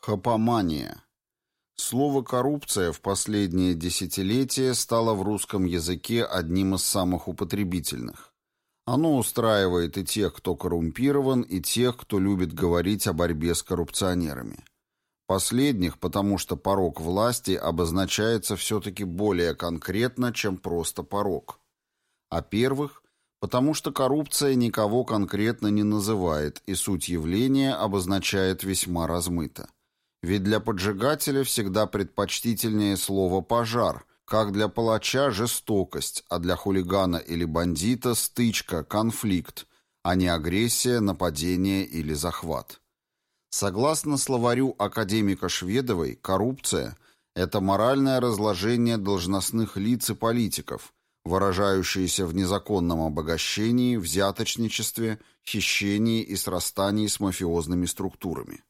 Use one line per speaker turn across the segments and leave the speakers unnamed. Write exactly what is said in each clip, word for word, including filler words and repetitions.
Хапомания. Слово «коррупция» в последние десятилетия стало в русском языке одним из самых употребительных. Оно устраивает и тех, кто коррумпирован, и тех, кто любит говорить о борьбе с коррупционерами. Последних, потому что порок власти обозначается все-таки более конкретно, чем просто порок. А первых, потому что коррупция никого конкретно не называет, и суть явления обозначает весьма размыто. Ведь для поджигателя всегда предпочтительнее слово «пожар», как для палача жестокость, а для хулигана или бандита стычка, конфликт, а не агрессия, нападение или захват. Согласно словарю академика Шведовой, коррупция – это моральное разложение должностных лиц и политиков, выражающееся в незаконном обогащении, взяточничестве, хищении и срастании с мафиозными структурами.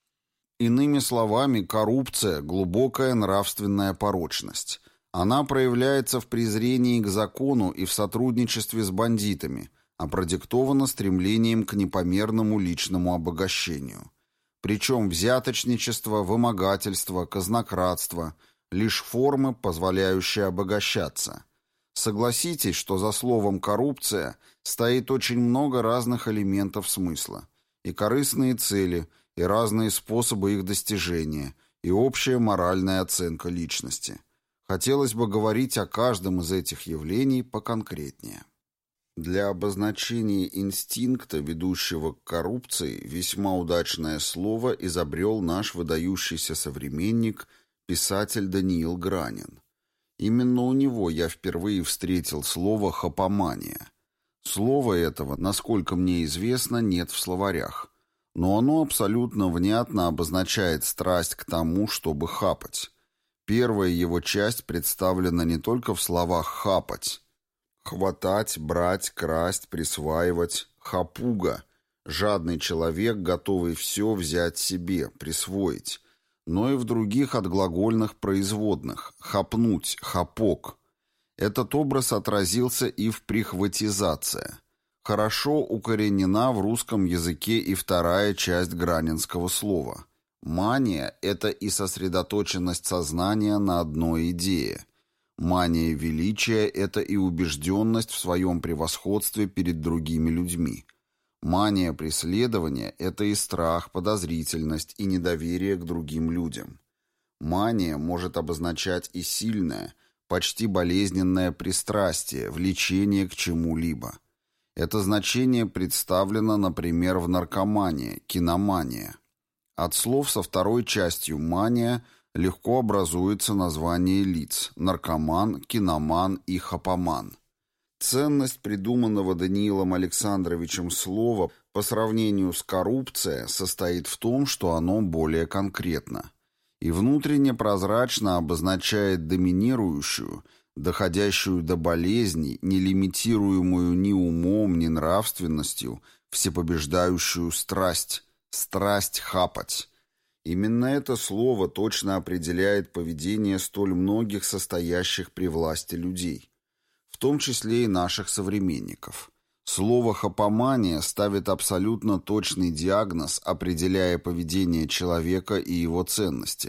Иными словами, коррупция – глубокая нравственная порочность. Она проявляется в презрении к закону и в сотрудничестве с бандитами, а продиктована стремлением к непомерному личному обогащению. Причем взяточничество, вымогательство, казнократство – лишь формы, позволяющие обогащаться. Согласитесь, что за словом «коррупция» стоит очень много разных элементов смысла. И корыстные цели – и разные способы их достижения, и общая моральная оценка личности. Хотелось бы говорить о каждом из этих явлений поконкретнее. Для обозначения инстинкта, ведущего к коррупции, весьма удачное слово изобрел наш выдающийся современник, писатель Даниил Гранин. Именно у него я впервые встретил слово «хапомания». Слова этого, насколько мне известно, нет в словарях. Но оно абсолютно внятно обозначает страсть к тому, чтобы хапать. Первая его часть представлена не только в словах «хапать», «хватать», «брать», «красть», «присваивать», «хапуга», жадный человек, готовый все взять себе, присвоить, но и в других отглагольных производных «хапнуть», «хапок». Этот образ отразился и в прихватизация. Хорошо укоренена в русском языке и вторая часть гранинского слова. Мания – это и сосредоточенность сознания на одной идее. Мания величия – это и убежденность в своем превосходстве перед другими людьми. Мания преследования – это и страх, подозрительность и недоверие к другим людям. Мания может обозначать и сильное, почти болезненное пристрастие, влечение к чему-либо. Это значение представлено, например, в наркомании, киномания. От слов со второй частью «мания» легко образуется название лиц – наркоман, киноман и хапоман. Ценность придуманного Даниилом Александровичем слова по сравнению с коррупцией состоит в том, что оно более конкретно и внутренне прозрачно обозначает доминирующую, доходящую до болезней, не лимитируемую ни умом, ни нравственностью, всепобеждающую страсть, страсть хапать. Именно это слово точно определяет поведение столь многих состоящих при власти людей, в том числе и наших современников. Слово «хапомания» ставит абсолютно точный диагноз, определяя поведение человека и его ценности.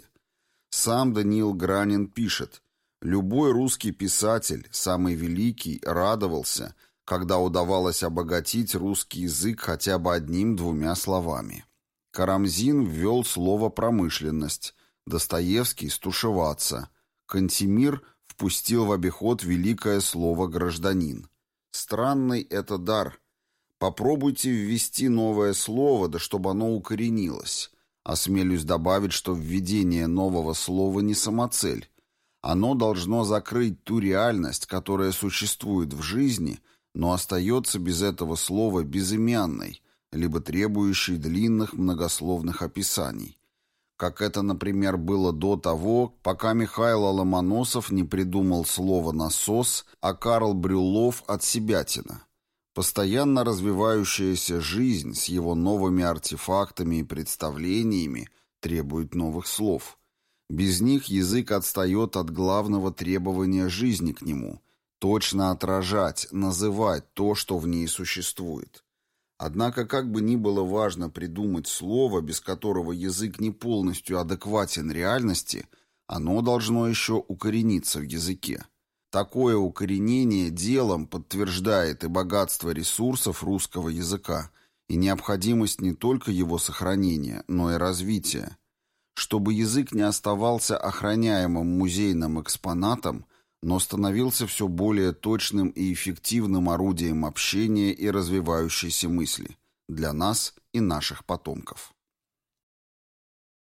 Сам Даниил Гранин пишет: «Любой русский писатель, самый великий, радовался, когда удавалось обогатить русский язык хотя бы одним-двумя словами. Карамзин ввел слово «промышленность», Достоевский – «стушеваться», Кантемир впустил в обиход великое слово «гражданин». Странный это дар. Попробуйте ввести новое слово, да чтобы оно укоренилось. Осмелюсь добавить, что введение нового слова не самоцель. Оно должно закрыть ту реальность, которая существует в жизни, но остается без этого слова безымянной, либо требующей длинных многословных описаний. Как это, например, было до того, пока Михаил Ломоносов не придумал слово «насос», а Карл Брюллов «отсебятина». Постоянно развивающаяся жизнь с его новыми артефактами и представлениями требует новых слов. Без них язык отстает от главного требования жизни к нему – точно отражать, называть то, что в ней существует. Однако, как бы ни было важно придумать слово, без которого язык не полностью адекватен реальности, оно должно еще укорениться в языке. Такое укоренение делом подтверждает и богатство ресурсов русского языка, и необходимость не только его сохранения, но и развития. Чтобы язык не оставался охраняемым музейным экспонатом, но становился все более точным и эффективным орудием общения и развивающейся мысли для нас и наших потомков.